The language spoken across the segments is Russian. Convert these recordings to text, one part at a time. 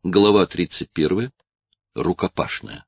Глава 31. Рукопашная.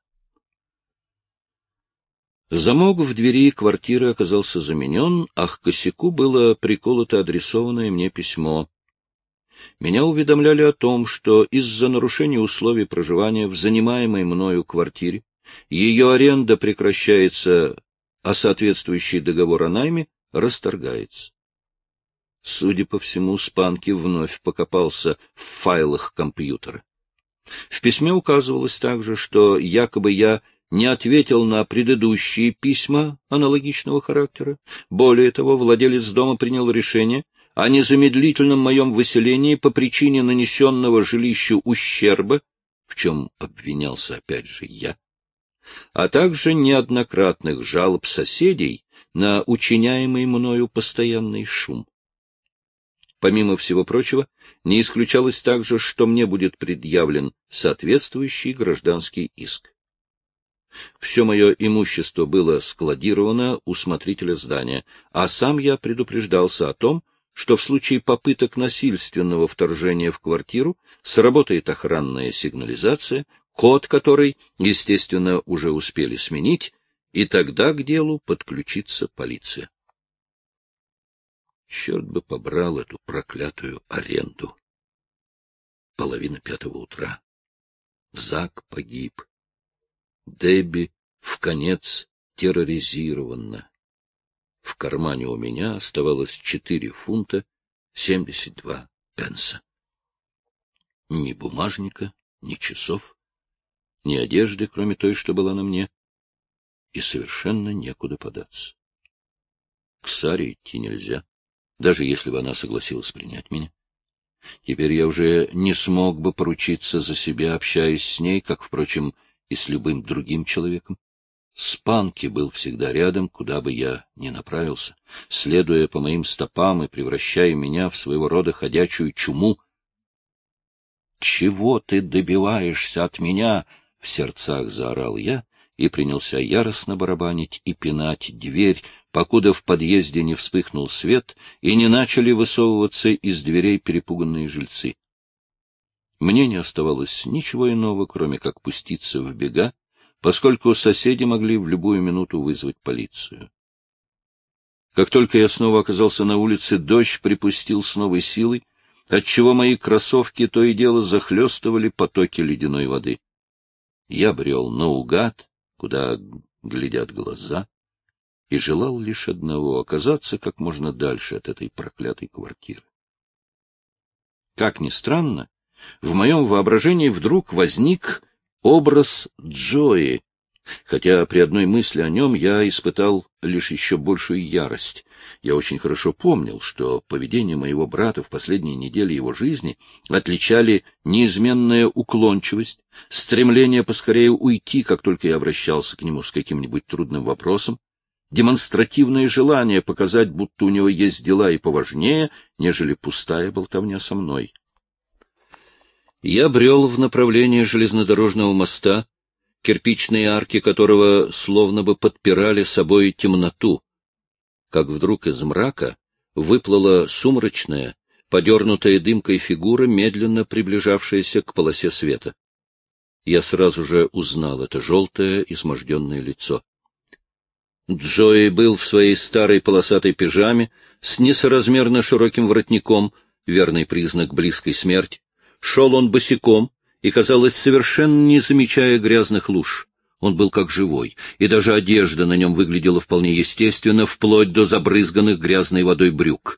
Замок в двери квартиры оказался заменен, а к косяку было приколото адресованное мне письмо. Меня уведомляли о том, что из-за нарушения условий проживания в занимаемой мною квартире ее аренда прекращается, а соответствующий договор о найме расторгается. Судя по всему, Спанки вновь покопался в файлах компьютера. В письме указывалось также, что якобы я не ответил на предыдущие письма аналогичного характера. Более того, владелец дома принял решение о незамедлительном моем выселении по причине нанесенного жилищу ущерба, в чем обвинялся опять же я, а также неоднократных жалоб соседей на учиняемый мною постоянный шум. Помимо всего прочего, не исключалось также, что мне будет предъявлен соответствующий гражданский иск. Все мое имущество было складировано у смотрителя здания, а сам я предупреждался о том, что в случае попыток насильственного вторжения в квартиру сработает охранная сигнализация, код которой, естественно, уже успели сменить, и тогда к делу подключится полиция. Черт бы побрал эту проклятую аренду. 4:30 утра. Зак погиб. Дебби вконец терроризирована. В кармане у меня оставалось 4 фунта 72 пенса. Ни бумажника, ни часов, ни одежды, кроме той, что была на мне, и совершенно некуда податься. К Саре идти нельзя, даже если бы она согласилась принять меня. Теперь я уже не смог бы поручиться за себя, общаясь с ней, как, впрочем, и с любым другим человеком. Спанки был всегда рядом, куда бы я ни направился, следуя по моим стопам и превращая меня в своего рода ходячую чуму. «Чего ты добиваешься от меня?» — в сердцах заорал я и принялся яростно барабанить и пинать дверь, покуда в подъезде не вспыхнул свет и не начали высовываться из дверей перепуганные жильцы. Мне не оставалось ничего иного, кроме как пуститься в бега, поскольку соседи могли в любую минуту вызвать полицию. Как только я снова оказался на улице, дождь припустил с новой силой, отчего мои кроссовки то и дело захлестывали потоки ледяной воды. Я брел наугад, куда глядят глаза, и желал лишь одного — оказаться как можно дальше от этой проклятой квартиры. Как ни странно, в моем воображении вдруг возник образ Джои, хотя при одной мысли о нем я испытал лишь еще большую ярость. Я очень хорошо помнил, что поведение моего брата в последние недели его жизни отличали неизменная уклончивость, стремление поскорее уйти, как только я обращался к нему с каким-нибудь трудным вопросом, демонстративное желание показать, будто у него есть дела и поважнее, нежели пустая болтовня со мной. Я брел в направлении железнодорожного моста, кирпичные арки которого словно бы подпирали собой темноту, как вдруг из мрака выплыла сумрачная, подернутая дымкой фигура, медленно приближавшаяся к полосе света. Я сразу же узнал это желтое, изможденное лицо. Джои был в своей старой полосатой пижаме с несоразмерно широким воротником, верный признак близкой смерти. Шел он босиком и, казалось, совершенно не замечая грязных луж. Он был как живой, и даже одежда на нем выглядела вполне естественно, вплоть до забрызганных грязной водой брюк.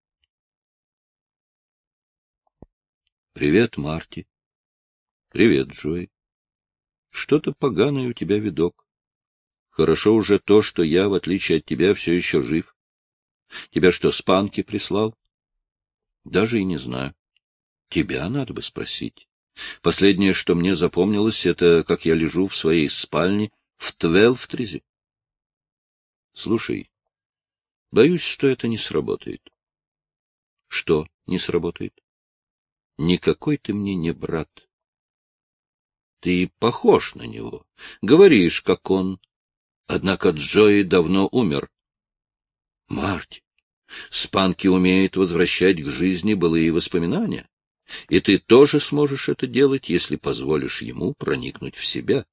— Привет, Марти. — Привет, Джои. — Что-то поганый у тебя видок. Хорошо уже то, что я, в отличие от тебя, все еще жив. Тебя что, Спанки прислал? — Даже и не знаю. Тебя надо бы спросить. Последнее, что мне запомнилось, это как я лежу в своей спальне в Твелфтризе. Слушай, боюсь, что это не сработает. Что не сработает? Никакой ты мне не брат. Ты похож на него, говоришь, как он. Однако Джои давно умер. Марти, Спанки умеет возвращать к жизни былые воспоминания. И ты тоже сможешь это делать, если позволишь ему проникнуть в себя.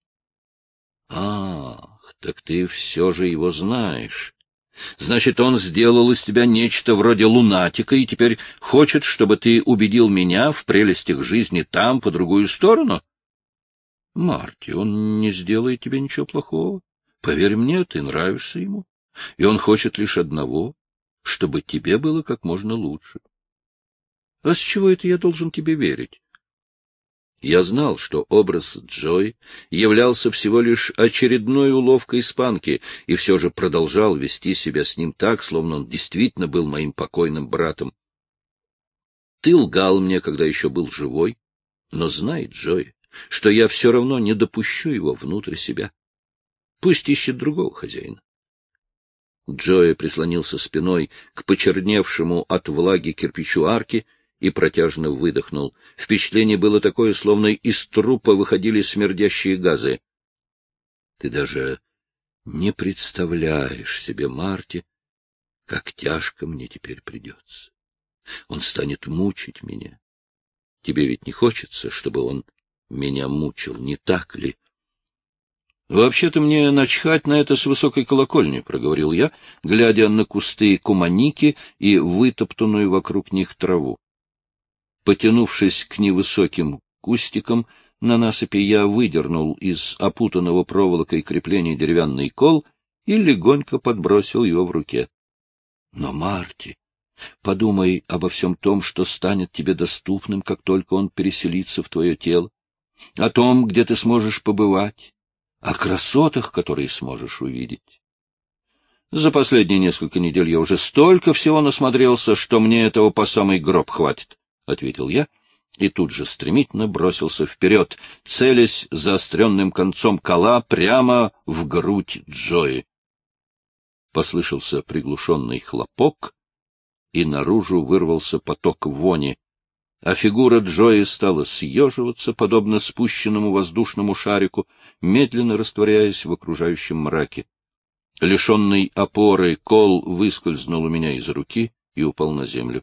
Ах, так ты все же его знаешь. Значит, он сделал из тебя нечто вроде лунатика и теперь хочет, чтобы ты убедил меня в прелестях жизни там, по другую сторону? Марти, он не сделает тебе ничего плохого. Поверь мне, ты нравишься ему. И он хочет лишь одного, чтобы тебе было как можно лучше. А с чего это я должен тебе верить? Я знал, что образ Джой являлся всего лишь очередной уловкой испанки, и все же продолжал вести себя с ним так, словно он действительно был моим покойным братом. Ты лгал мне, когда еще был живой, но знай, Джой, что я все равно не допущу его внутрь себя. Пусть ищет другого хозяина. Джои прислонился спиной к почерневшему от влаги кирпичу арки и протяжно выдохнул. Впечатление было такое, словно из трупа выходили смердящие газы. — Ты даже не представляешь себе, Марти, как тяжко мне теперь придется. Он станет мучить меня. Тебе ведь не хочется, чтобы он меня мучил, не так ли? — Вообще-то мне начхать на это с высокой колокольни, — проговорил я, глядя на кусты куманики и вытоптанную вокруг них траву. Потянувшись к невысоким кустикам на насыпи, я выдернул из опутанного проволокой крепления деревянный кол и легонько подбросил его в руке. — Но, Марти, подумай обо всем том, что станет тебе доступным, как только он переселится в твое тело, о том, где ты сможешь побывать, о красотах, которые сможешь увидеть. За последние несколько недель я уже столько всего насмотрелся, что мне этого по самый гроб хватит, — ответил я, и тут же стремительно бросился вперед, целясь заостренным концом кола прямо в грудь Джои. Послышался приглушенный хлопок, и наружу вырвался поток вони, а фигура Джои стала съеживаться, подобно спущенному воздушному шарику, медленно растворяясь в окружающем мраке. Лишенный опоры кол выскользнул у меня из руки и упал на землю.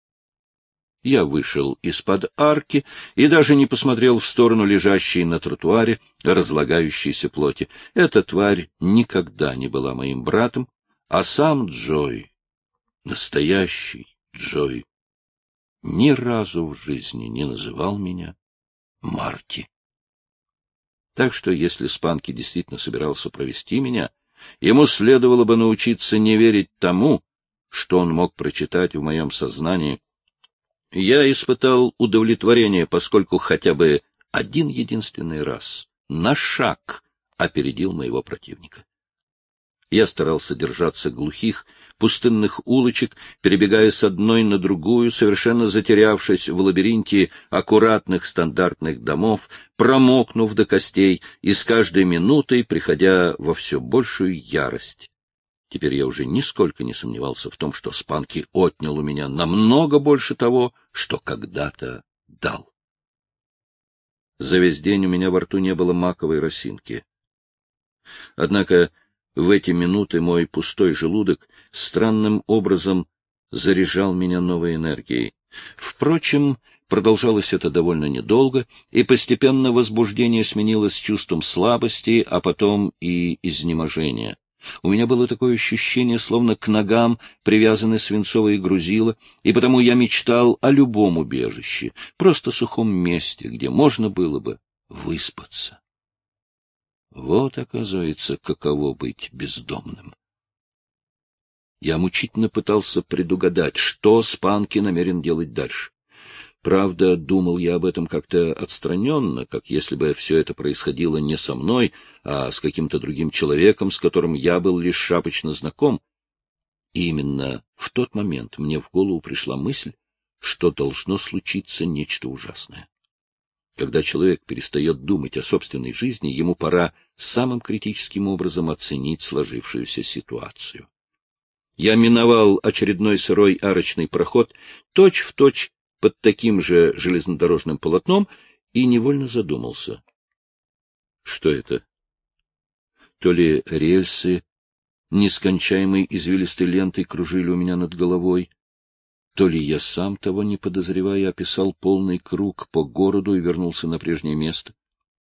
Я вышел из-под арки и даже не посмотрел в сторону лежащей на тротуаре разлагающейся плоти. Эта тварь никогда не была моим братом, а сам Джой, настоящий Джой, ни разу в жизни не называл меня Марти. Так что, если Спанки действительно собирался провести меня, ему следовало бы научиться не верить тому, что он мог прочитать в моем сознании. Я испытал удовлетворение, поскольку хотя бы один единственный раз на шаг опередил моего противника. Я старался держаться глухих, пустынных улочек, перебегая с одной на другую, совершенно затерявшись в лабиринте аккуратных стандартных домов, промокнув до костей и с каждой минутой приходя во все большую ярость. Теперь я уже нисколько не сомневался в том, что Спанки отнял у меня намного больше того, что когда-то дал. За весь день у меня во рту не было маковой росинки. Однако в эти минуты мой пустой желудок странным образом заряжал меня новой энергией. Впрочем, продолжалось это довольно недолго, и постепенно возбуждение сменилось чувством слабости, а потом и изнеможения. У меня было такое ощущение, словно к ногам привязаны свинцовые грузила, и потому я мечтал о любом убежище, просто сухом месте, где можно было бы выспаться. Вот, оказывается, каково быть бездомным. Я мучительно пытался предугадать, что Спанки намерен делать дальше. Правда, думал я об этом как-то отстраненно, как если бы все это происходило не со мной, а с каким-то другим человеком, с которым я был лишь шапочно знаком. И именно в тот момент мне в голову пришла мысль, что должно случиться нечто ужасное. Когда человек перестает думать о собственной жизни, ему пора самым критическим образом оценить сложившуюся ситуацию. Я миновал очередной сырой арочный проход, точь-в-точь под таким же железнодорожным полотном, и невольно задумался. Что это? То ли рельсы нескончаемой извилистой лентой кружили у меня над головой, То ли я сам, того не подозревая, описал полный круг по городу и вернулся на прежнее место.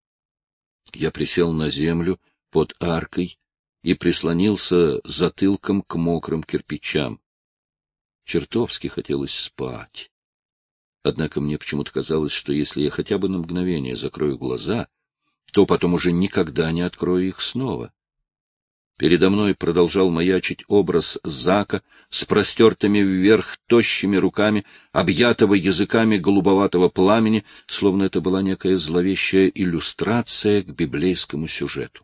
Я присел на землю под аркой и прислонился затылком к мокрым кирпичам. Чертовски хотелось спать. Однако мне почему-то казалось, что если я хотя бы на мгновение закрою глаза, то потом уже никогда не открою их снова. Передо мной продолжал маячить образ Зака с простертыми вверх тощими руками, объятого языками голубоватого пламени, словно это была некая зловещая иллюстрация к библейскому сюжету.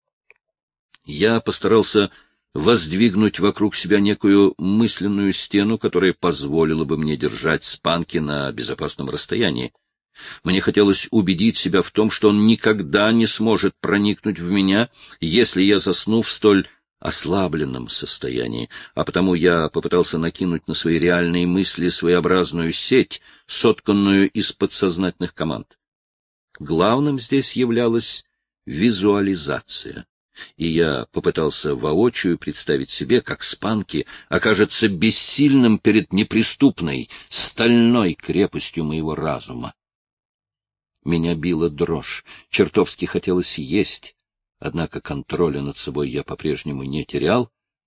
Я постарался воздвигнуть вокруг себя некую мысленную стену, которая позволила бы мне держать Спанки на безопасном расстоянии. Мне хотелось убедить себя в том, что он никогда не сможет проникнуть в меня, если я засну в столь ослабленном состоянии, а потому я попытался накинуть на свои реальные мысли своеобразную сеть, сотканную из подсознательных команд. Главным здесь являлась визуализация, и я попытался воочию представить себе, как Спанки окажется бессильным перед неприступной, стальной крепостью моего разума. Меня била дрожь, чертовски хотелось есть, однако контроля над собой я по-прежнему не терял.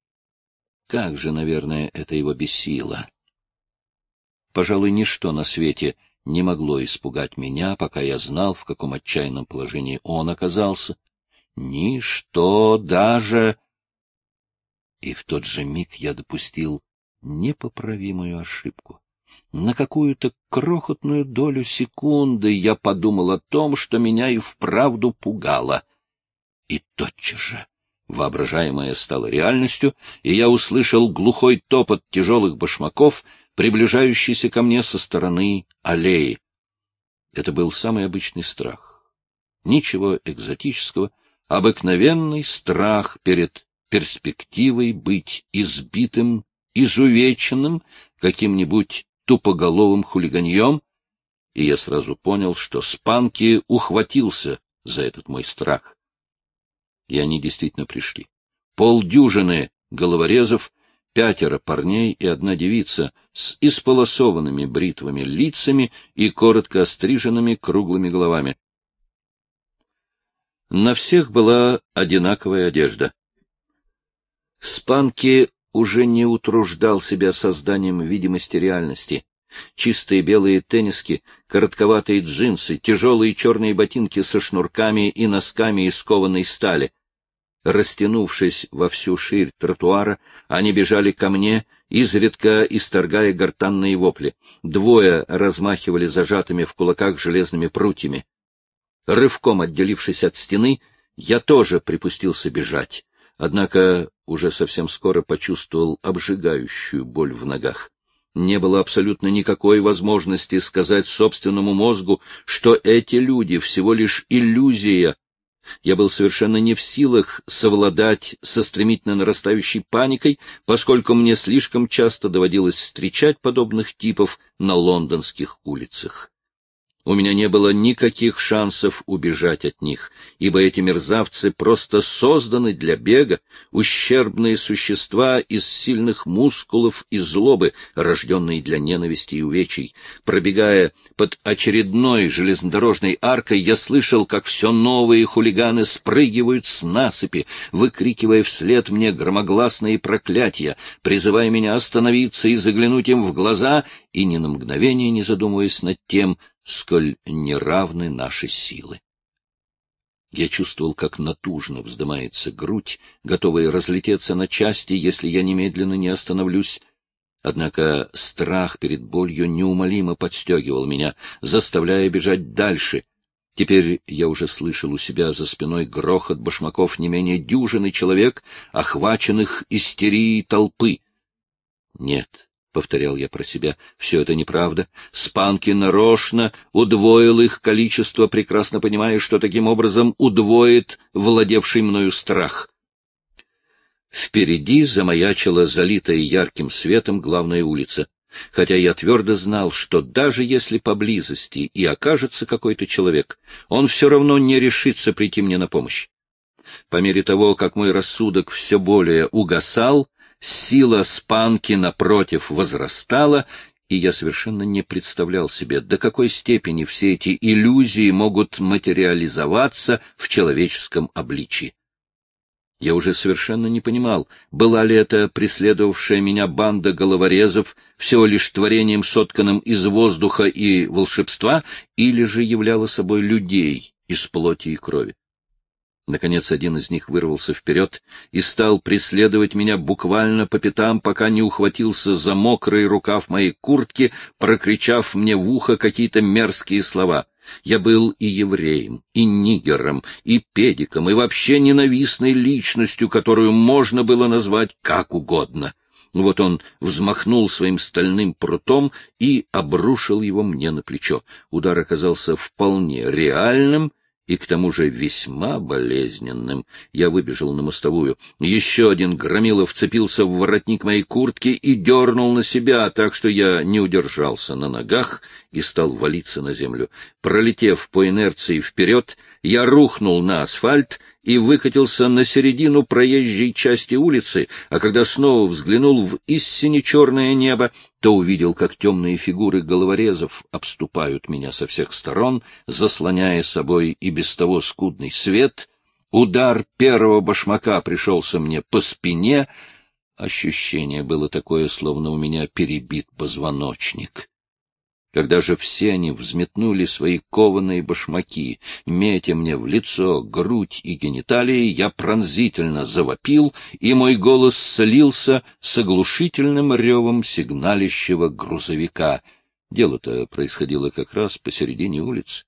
Как же, наверное, это его бесило. Пожалуй, ничто на свете не могло испугать меня, пока я знал, в каком отчаянном положении он оказался. Ничто даже... И в тот же миг я допустил непоправимую ошибку. На какую-то крохотную долю секунды я подумал о том, что меня и вправду пугало. И тотчас же воображаемое стало реальностью, и я услышал глухой топот тяжелых башмаков, приближающийся ко мне со стороны аллеи. Это был самый обычный страх. Ничего экзотического, обыкновенный страх перед перспективой быть избитым, изувеченным каким-нибудь тупоголовым хулиганьем, и я сразу понял, что Спанки ухватился за этот мой страх. И они действительно пришли. Полдюжины головорезов, 5 парней и 1 девица с исполосованными бритвами лицами и коротко остриженными круглыми головами. На всех была одинаковая одежда. Спанки уже не утруждал себя созданием видимости реальности. Чистые белые тенниски, коротковатые джинсы, тяжелые черные ботинки со шнурками и носками из кованой стали. Растянувшись во всю ширь тротуара, они бежали ко мне, изредка исторгая гортанные вопли. 2 размахивали зажатыми в кулаках железными прутьями. Рывком отделившись от стены, я тоже припустился бежать. Однако уже совсем скоро почувствовал обжигающую боль в ногах. Не было абсолютно никакой возможности сказать собственному мозгу, что эти люди всего лишь иллюзия. Я был совершенно не в силах совладать со стремительно нарастающей паникой, поскольку мне слишком часто доводилось встречать подобных типов на лондонских улицах. У меня не было никаких шансов убежать от них, ибо эти мерзавцы просто созданы для бега, ущербные существа из сильных мускулов и злобы, рожденные для ненависти и увечий. Пробегая под очередной железнодорожной аркой, я слышал, как все новые хулиганы спрыгивают с насыпи, выкрикивая вслед мне громогласные проклятия, призывая меня остановиться и заглянуть им в глаза, и ни на мгновение не задумываясь над тем, сколь неравны наши силы. Я чувствовал, как натужно вздымается грудь, готовая разлететься на части, если я немедленно не остановлюсь. Однако страх перед болью неумолимо подстегивал меня, заставляя бежать дальше. Теперь я уже слышал у себя за спиной грохот башмаков не менее дюжины человек, охваченных истерией толпы. Нет. — повторял я про себя, — все это неправда. Спанки нарочно удвоил их количество, прекрасно понимая, что таким образом удвоит владевший мною страх. Впереди замаячила залитая ярким светом главная улица, хотя я твердо знал, что даже если поблизости и окажется какой-то человек, он все равно не решится прийти мне на помощь. По мере того, как мой рассудок все более угасал, сила спанки, напротив, возрастала, и я совершенно не представлял себе, до какой степени все эти иллюзии могут материализоваться в человеческом обличии. Я уже совершенно не понимал, была ли это преследовавшая меня банда головорезов всего лишь творением, сотканным из воздуха и волшебства, или же являла собой людей из плоти и крови. Наконец один из них вырвался вперед и стал преследовать меня буквально по пятам, пока не ухватился за мокрый рукав моей куртки, прокричав мне в ухо какие-то мерзкие слова. Я был и евреем, и нигером, и педиком, и вообще ненавистной личностью, которую можно было назвать как угодно. Вот он взмахнул своим стальным прутом и обрушил его мне на плечо. Удар оказался вполне реальным и к тому же весьма болезненным. Я выбежал на мостовую. Еще один громила вцепился в воротник моей куртки и дернул на себя, так что я не удержался на ногах и стал валиться на землю. Пролетев по инерции вперед, я рухнул на асфальт и выкатился на середину проезжей части улицы, а когда снова взглянул в истине черное небо, то увидел, как темные фигуры головорезов обступают меня со всех сторон, заслоняя собой и без того скудный свет. Удар первого башмака пришелся мне по спине. Ощущение было такое, словно у меня перебит позвоночник. Когда же все они взметнули свои кованые башмаки, метя мне в лицо, грудь и гениталии, я пронзительно завопил, и мой голос слился с оглушительным ревом сигналищего грузовика. Дело-то происходило как раз посередине улицы.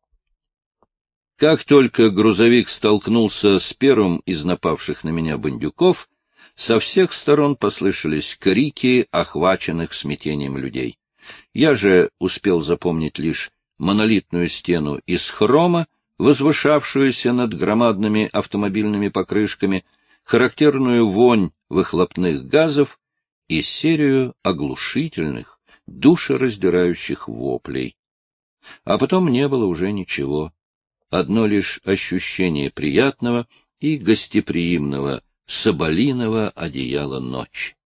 Как только грузовик столкнулся с первым из напавших на меня бандюков, со всех сторон послышались крики охваченных смятением людей. Я же успел запомнить лишь монолитную стену из хрома, возвышавшуюся над громадными автомобильными покрышками, характерную вонь выхлопных газов и серию оглушительных, душераздирающих воплей. А потом не было уже ничего. Одно лишь ощущение приятного и гостеприимного соболиного одеяла ночи.